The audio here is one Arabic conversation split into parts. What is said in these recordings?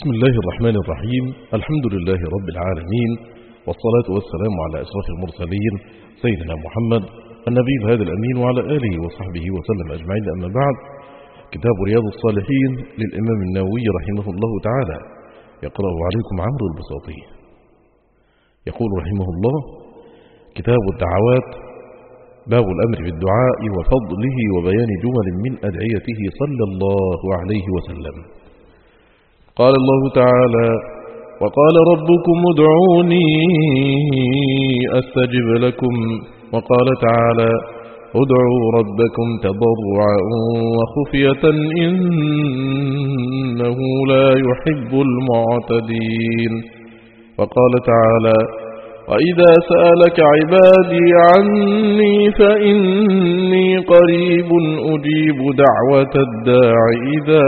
بسم الله الرحمن الرحيم. الحمد لله رب العالمين، والصلاة والسلام على أشرف المرسلين سيدنا محمد النبي الهادي الأمين وعلى آله وصحبه وسلم أجمعين. أما بعد، كتاب رياض الصالحين للإمام النووي رحمه الله تعالى يقرأ عليكم عمرو البساطي. يقول رحمه الله: كتاب الدعوات، باب الأمر بالدعاء وفضله وبيان جمل من أدعيته صلى الله عليه وسلم. قال الله تعالى: وقال ربكم ادعوني أستجب لكم. وقال تعالى: ادعوا ربكم تضرعا وخفية إنه لا يحب المعتدين. وقال تعالى: وإذا سألك عبادي عني فإني قريب أجيب دعوة الداع إذا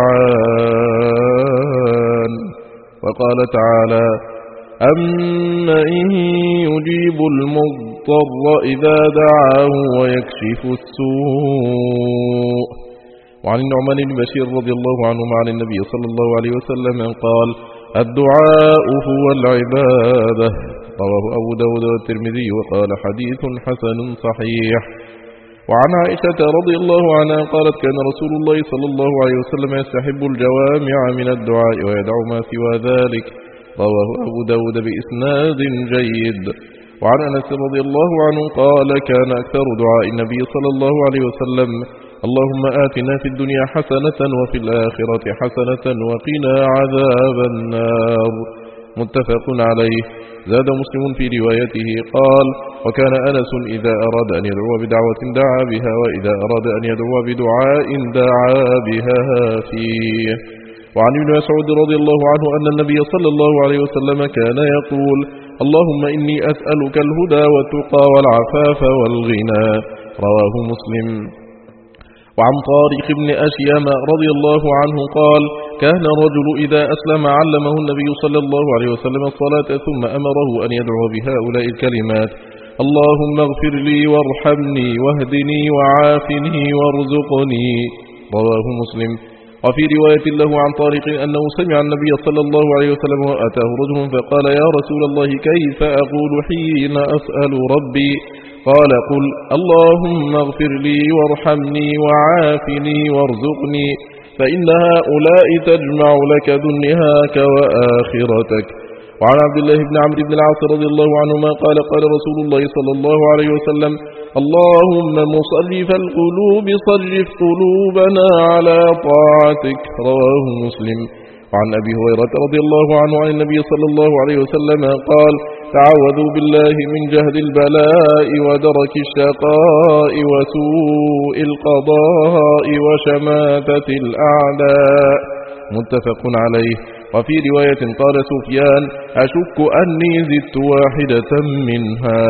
دعان. وقال تعالى: أمن يجيب المضطر إذا دعاه ويكشف السوء. وعن النعمان بن بشير رضي الله عنهما عن النبي صلى الله عليه وسلم قال: الدعاء هو العبادة. رواه أبو داود والترمذي وقال: حديث حسن صحيح. وعن عائشة رضي الله عنها قالت: كان رسول الله صلى الله عليه وسلم يستحب الجوامع من الدعاء ويدع ما سوى ذلك. رواه أبو داود بإسناد جيد. وعن أنس رضي الله عنه قال: كان أكثر دعاء النبي صلى الله عليه وسلم: اللهم آتنا في الدنيا حسنة وفي الآخرة حسنة وقنا عذاب النار. متفق عليه. زاد مسلم في روايته قال: وكان أنس إذا أراد أن يدعو بدعوة دعا بها، وإذا أراد أن يدعو بدعاء دعا بها فيه. وعن ابن مسعود رضي الله عنه أن النبي صلى الله عليه وسلم كان يقول: اللهم إني أسألك الهدى والتقى والعفاف والغنى. رواه مسلم. وعن طارق بن أشيم رضي الله عنه قال: كان الرجل إذا أسلم علمه النبي صلى الله عليه وسلم الصلاة ثم أمره أن يدعو بهؤلاء الكلمات: اللهم اغفر لي وارحمني واهدني وعافني وارزقني. رواه مسلم. وفي رواية له عن طارق أنه سمع النبي صلى الله عليه وسلم وأتاه رجل فقال: يا رسول الله، كيف أقول حين أسأل ربي؟ قال: قل اللهم اغفر لي وارحمني وعافني وارزقني، فإن هؤلاء تجمع لك دنياك وآخرتك. وعن عبد الله بن عمرو بن العاص رضي الله عنهما قال: قال رسول الله صلى الله عليه وسلم: اللهم مصرف القلوب صرف قلوبنا على طاعتك. رواه مسلم. وعن أبي هريرة رضي الله عنه عن النبي صلى الله عليه وسلم قال: تعوذوا بالله من جهد البلاء ودرك الشقاء وسوء القضاء وشماتة الأعداء. متفق عليه. وفي رواية قال سفيان: أشك أني زدت واحدة منها.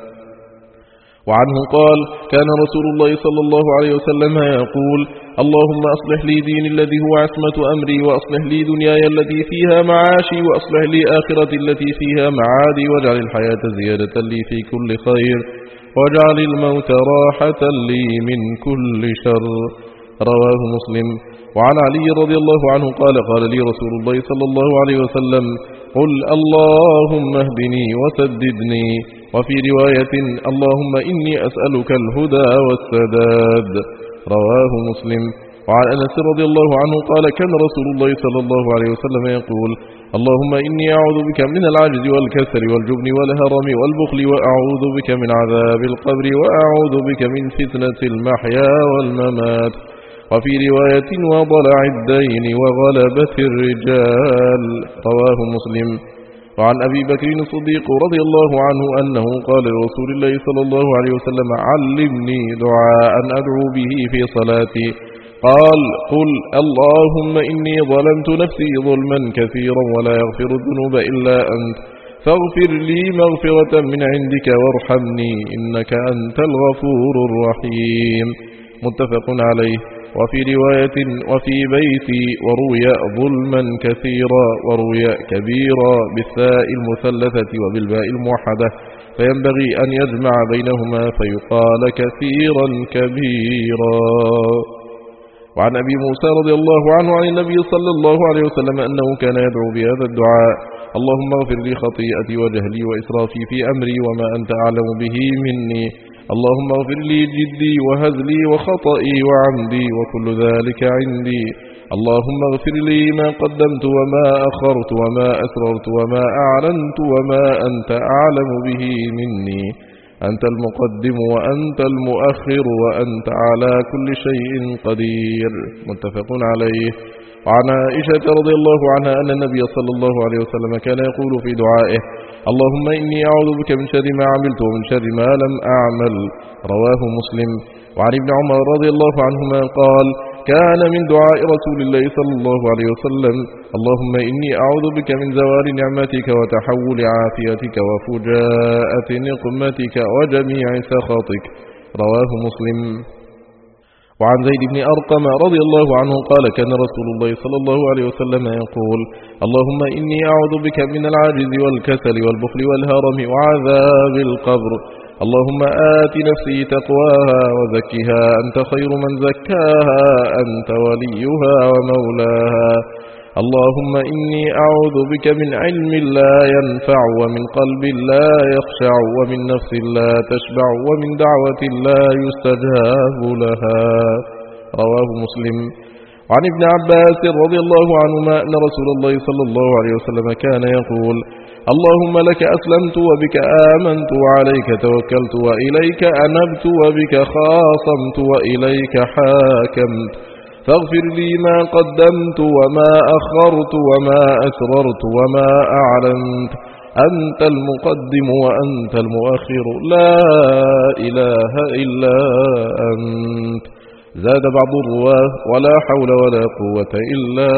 وعنه قال: كان رسول الله صلى الله عليه وسلم يقول: اللهم أصلح لي ديني الذي هو عصمة أمري، وأصلح لي دنياي التي فيها معاشي، وأصلح لي آخرتي التي فيها معادي، واجعل الحياة زيادة لي في كل خير، واجعل الموت راحة لي من كل شر. رواه مسلم. وعن علي رضي الله عنه قال: قال لي رسول الله صلى الله عليه وسلم: قل اللهم اهدني وسددني. وفي رواية: اللهم إني أسألك الهدى والسداد. رواه مسلم. وعن أنس رضي الله عنه قال: كان رسول الله صلى الله عليه وسلم يقول: اللهم إني أعوذ بك من العجز والكسل والجبن والهرم والبخل، وأعوذ بك من عذاب القبر، وأعوذ بك من فتنة المحيا والممات. وفي رواية: وضلع الدين وغلبة الرجال. رواه مسلم. وعن أبي بكر الصديق رضي الله عنه أنه قال لرسول الله صلى الله عليه وسلم: علمني دعاء أدعو به في صلاتي. قال: قل اللهم إني ظلمت نفسي ظلما كثيرا ولا يغفر الذنوب إلا أنت، فاغفر لي مغفرة من عندك وارحمني إنك أنت الغفور الرحيم. متفق عليه. وفي رواية: وفي بيتي، وروي ظلما كثيرا، وروي كبيرا بالثاء المثلثة وبالباء الموحدة، فينبغي أن يجمع بينهما فيقال كثيرا كبيرا. وعن أبي موسى رضي الله عنه عن النبي صلى الله عليه وسلم أنه كان يدعو بهذا الدعاء: اللهم اغفر لي خطيئتي وجهلي وإسرافي في أمري وما أنت أعلم به مني. اللهم اغفر لي جدي وهزلي وخطئي وعمدي وكل ذلك عندي. اللهم اغفر لي ما قدمت وما أخرت وما أسررت وما أعلنت وما أنت أعلم به مني. أنت المقدم وأنت المؤخر وأنت على كل شيء قدير. متفق عليه. وعن عائشة رضي الله عنها أن النبي صلى الله عليه وسلم كان يقول في دعائه: اللهم إني أعوذ بك من شر ما عملت ومن شر ما لم أعمل. رواه مسلم. وعن ابن عمر رضي الله عنهما قال: كان من دعاء رسول الله صلى الله عليه وسلم: اللهم إني أعوذ بك من زوال نعمتك وتحول عافيتك وفجاءة نقمتك وجميع سخطك. رواه مسلم. وعن زيد بن أرقم رضي الله عنه قال: كان رسول الله صلى الله عليه وسلم يقول: اللهم إني أعوذ بك من العجز والكسل والبخل والهرم وعذاب القبر. اللهم آت نفسي تقواها وزكها أنت خير من زكاها أنت وليها ومولاها. اللهم إني أعوذ بك من علم لا ينفع ومن قلب لا يخشع ومن نفس لا تشبع ومن دعوة لا يستجاب لها. رواه مسلم. وعن ابن عباس رضي الله عنهما أن رسول الله صلى الله عليه وسلم كان يقول: اللهم لك أسلمت وبك آمنت وعليك توكلت وإليك أنبت وبك خاصمت وإليك حاكمت، فاغفر لي ما قدمت وما أخرت وما أسررت وما أعلنت، أنت المقدم وأنت المؤخر، لا إله إلا أنت. زاد بعض الرواه: ولا حول ولا قوة إلا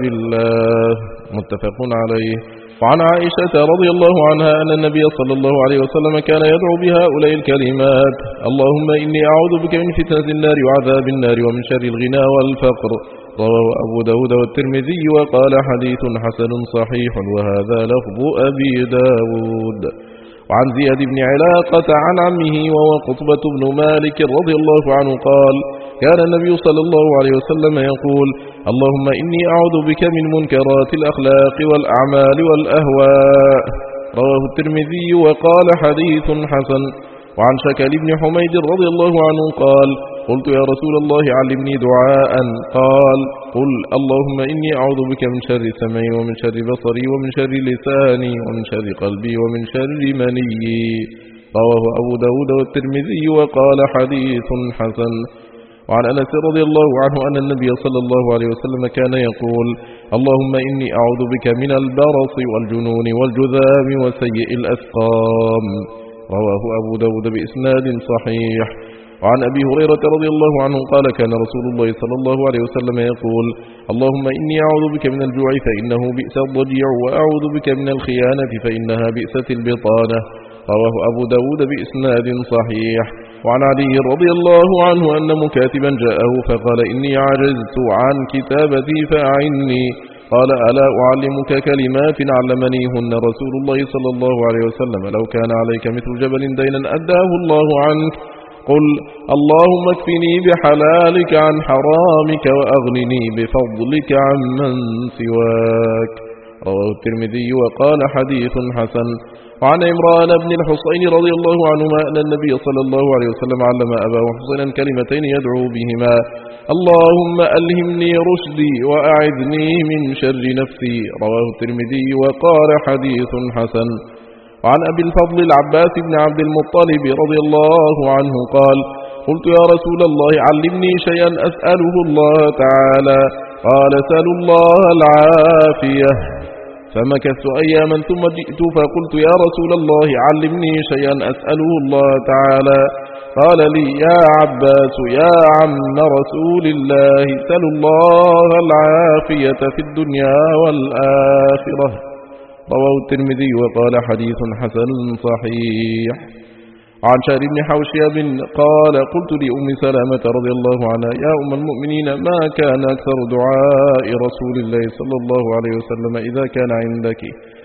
بالله. متفق عليه. وعن عائشة رضي الله عنها أن النبي صلى الله عليه وسلم كان يدعو بهؤلاء الكلمات: اللهم إني أعوذ بك من فتنة النار وعذاب النار ومن شر الغنى والفقر. رواه أبو داود والترمذي وقال: حديث حسن صحيح. وهذا لفظ أبي داود. وعن زياد بن علاقة عن عمه وهو قطبة بن مالك رضي الله عنه قال: كان النبي صلى الله عليه وسلم يقول: اللهم إني أعوذ بك من منكرات الأخلاق والأعمال والأهواء. رواه الترمذي وقال: حديث حسن. وعن شكل بن حميد رضي الله عنه قال: قلت يا رسول الله علمني دعاء. قال: قل اللهم إني أعوذ بك من شر سمعي ومن شر بصري ومن شر لساني ومن شر قلبي ومن شر مني. رواه أبو داود والترمذي وقال: حديث حسن. وعن أنس رضي الله عنه أن النبي صلى الله عليه وسلم كان يقول: اللهم إني أعوذ بك من البرص والجنون والجذام وسيء الأسقام. رواه أبو داود بإسناد صحيح. وعن أبي هريرة رضي الله عنه قال: كان رسول الله صلى الله عليه وسلم يقول: اللهم إني أعوذ بك من الجوع فإنه بئس الضجيع، وأعوذ بك من الخيانة فإنها بئست البطانة. رواه أبو داود بإسناد صحيح. وعن علي رضي الله عنه أن مكاتبا جاءه فقال: إني عجزت عن كتابتي فأعني. قال: ألا أعلمك كلمات علمنيهن رسول الله صلى الله عليه وسلم: لو كان عليك مثل جبل دينا أداه الله عنك. قل اللهم اكفني بحلالك عن حرامك وأغنني بفضلك عمن سواك. رواه الترمذي وقال: حديث حسن. وعن عمران بن الحصين رضي الله عنهما أن النبي صلى الله عليه وسلم علم أباه حسينا كلمتين يدعو بهما: اللهم ألهمني رشدي وأعذني من شر نفسي. رواه الترمذي وقال: حديث حسن. وعن أبي الفضل العباس بن عبد المطلب رضي الله عنه قال: قلت يا رسول الله علمني شيئا أسأله الله تعالى. قال: سل الله العافية. فمكثت أياما ثم جئت فقلت: يا رسول الله علمني شيئا أسأله الله تعالى. قال لي: يا عباس يا عم رسول الله، سل الله العافية في الدنيا والآخرة. رواه الترمذي وقال: حديث حسن صحيح. عن شهر بن حوشب قال: قلت لأم سلامة رضي الله عنها: يا أم المؤمنين، ما كان أكثر دعاء رسول الله صلى الله عليه وسلم إذا كان عندك؟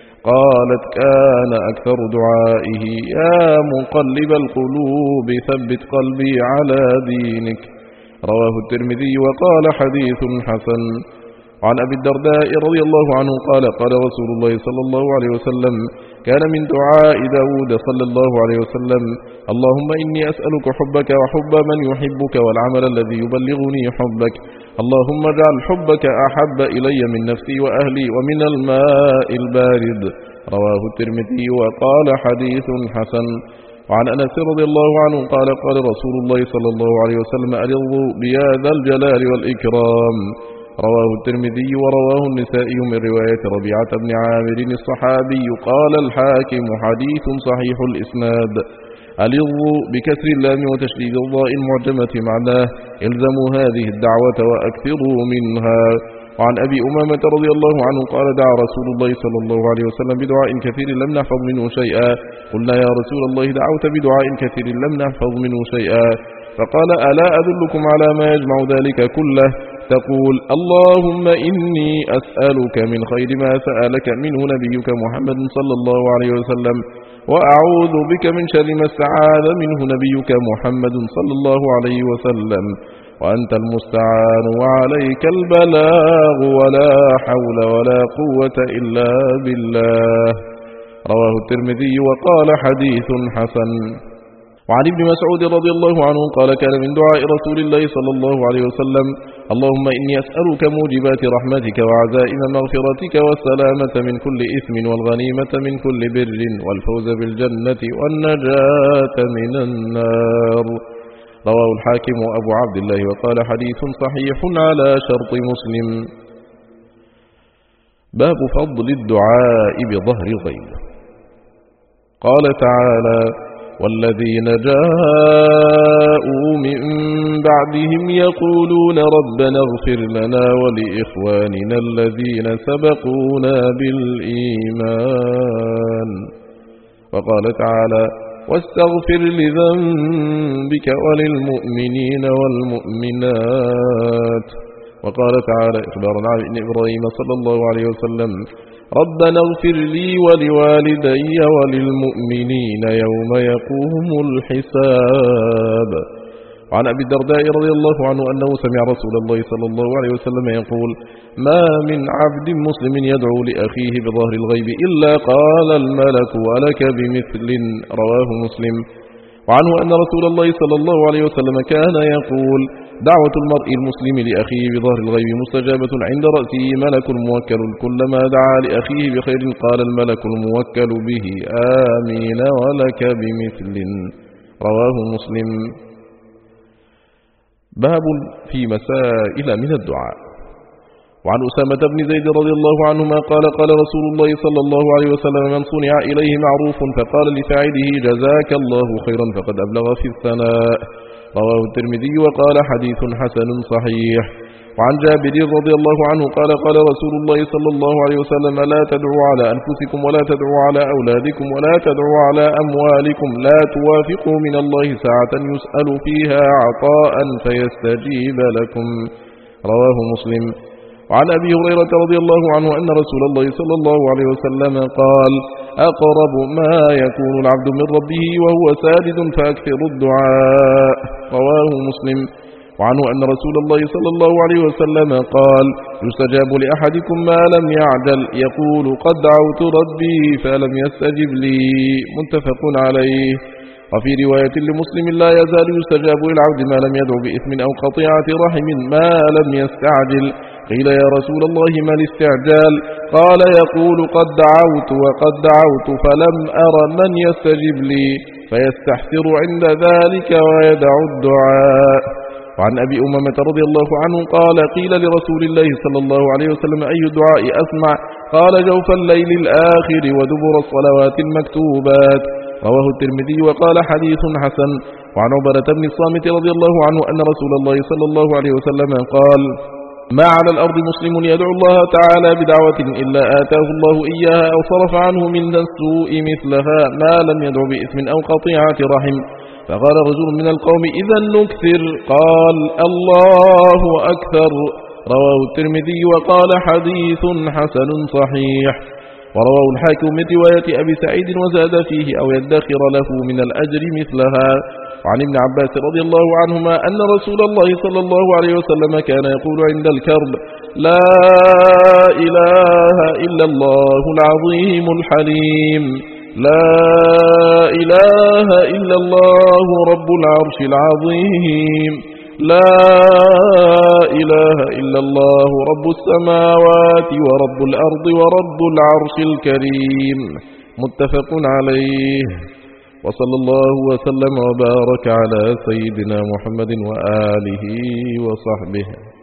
قالت: كان أكثر دعائه: يا مقلب القلوب ثبت قلبي على دينك. رواه الترمذي وقال حديث حسن. وعن أبي الدرداء رضي الله عنه قال قال رسول الله صلى الله عليه وسلم كان من دعاء داود صلى الله عليه وسلم اللهم إني أسألك حبك وحب من يحبك والعمل الذي يبلغني حبك اللهم اجعل حبك أحب إلي من نفسي وأهلي ومن الماء البارد. رواه الترمذي وقال حديث حسن. وعن أنس رضي الله عنه قال قال رسول الله صلى الله عليه وسلم ألظوا بيا ذا الجلال والإكرام. رواه الترمذي ورواه النسائي من رواية ربيعة بن عامر الصحابي. قال الحاكم حديث صحيح الإسناد. ألظوا بكسر اللام وتشديد الضاء المعجمة معناه الزموا هذه الدعوة وأكثروا منها. وعن أبي أمامة رضي الله عنه قال دعا رسول الله صلى الله عليه وسلم بدعاء كثير لم نحفظ منه شيئا. قلنا يا رسول الله دعوت بدعاء كثير لم نحفظ منه شيئا. فقال ألا أدلكم على ما يجمع ذلك كله تقول اللهم إني أسألك من خير ما سألك منه نبيك محمد صلى الله عليه وسلم وأعوذ بك من شر ما استعاذ منه نبيك محمد صلى الله عليه وسلم وأنت المستعان وعليك البلاغ ولا حول ولا قوة إلا بالله. رواه الترمذي وقال حديث حسن. وعن ابن مسعود رضي الله عنه قال كان من دعاء رسول الله صلى الله عليه وسلم اللهم إني أسألك موجبات رحمتك وعزائم مغفرتك والسلامة من كل إثم والغنيمة من كل بر والفوز بالجنة والنجاة من النار. رواه الحاكم أبو عبد الله وقال حديث صحيح على شرط مسلم. باب فضل الدعاء بظهر الغيب. قال تعالى والذين جاءوا من بعدهم يقولون ربنا اغفر لنا ولإخواننا الذين سبقونا بالإيمان. وقال تعالى واستغفر لذنبك وللمؤمنين والمؤمنات. وقال تعالى إخبارا عن إبراهيم صلى الله عليه وسلم ربنا اغفر لي ولوالدي وللمؤمنين يوم يقوم الحساب. وعن أبي الدرداء رضي الله عنه أنه سمع رسول الله صلى الله عليه وسلم يقول ما من عبد مسلم يدعو لأخيه بظهر الغيب إلا قال الملك ولك بمثل. رواه مسلم. وعنه أن رسول الله صلى الله عليه وسلم كان يقول دعوة المرء المسلم لأخيه بظهر الغيب مستجابة عند رأسه ملك موكل كلما دعا لأخيه بخير قال الملك الموكل به آمين ولك بمثل. رواه مسلم. باب في مسائل من الدعاء. وعن أسامة بن زيد رضي الله عنهما قال قال رسول الله صلى الله عليه وسلم من صنع إليه معروف فقال لفاعله جزاك الله خيرا فقد أبلغ في الثناء. رواه الترمذي وقال حديث حسن صحيح. وعن جابر رضي الله عنه قال قال رسول الله صلى الله عليه وسلم لا تدعوا على أنفسكم ولا تدعوا على أولادكم ولا تدعوا على أموالكم لا توافقوا من الله ساعة يسأل فيها عطاء فيستجيب لكم. رواه مسلم. وعن أبي هريرة رضي الله عنه أن رسول الله صلى الله عليه وسلم قال أقرب ما يكون العبد من ربه وهو ساجد فأكثر الدعاء. رواه مسلم. وعنه أن رسول الله صلى الله عليه وسلم قال يستجاب لأحدكم ما لم يعجل يقول قد دعوت ربي فلم يستجب لي. متفق عليه. وفي رواية لمسلم لا يزال يستجاب للعبد ما لم يدعو بإثم أو قطيعة رحم ما لم يستعجل. قيل يا رسول الله ما الاستعجال؟ قال يقول قد دعوت وقد دعوت فلم أر من يستجب لي فيستحسر عند ذلك ويدع الدعاء. وعن أبي أمامة رضي الله عنه قال قيل لرسول الله صلى الله عليه وسلم أي الدعاء أسمع؟ قال جوف الليل الآخر ودبر الصلوات المكتوبات. رواه الترمذي وقال حديث حسن. وعن عبادة بن الصامت رضي الله عنه أن رسول الله صلى الله عليه وسلم قال ما على الأرض مسلم يدعو الله تعالى بدعوة إلا آتاه الله إياها أو صرف عنه من السوء مثلها ما لم يدعو بإثم أو قطيعة رحم. فقال رجل من القوم إذا نكثر قال الله أكثر. رواه الترمذي وقال حديث حسن صحيح. ورواه الحاكم من رواية أبي سعيد وزاد فيه أو يدخر له من الأجر مثلها. وعن ابن عباس رضي الله عنهما أن رسول الله صلى الله عليه وسلم كان يقول عند الكرب: لا إله إلا الله العظيم الحليم، لا إله إلا الله رب العرش العظيم، لا إله إلا الله رب السماوات ورب الأرض ورب العرش الكريم. متفق عليه. وصلى الله وسلم وبارك على سيدنا محمد وآله وصحبه.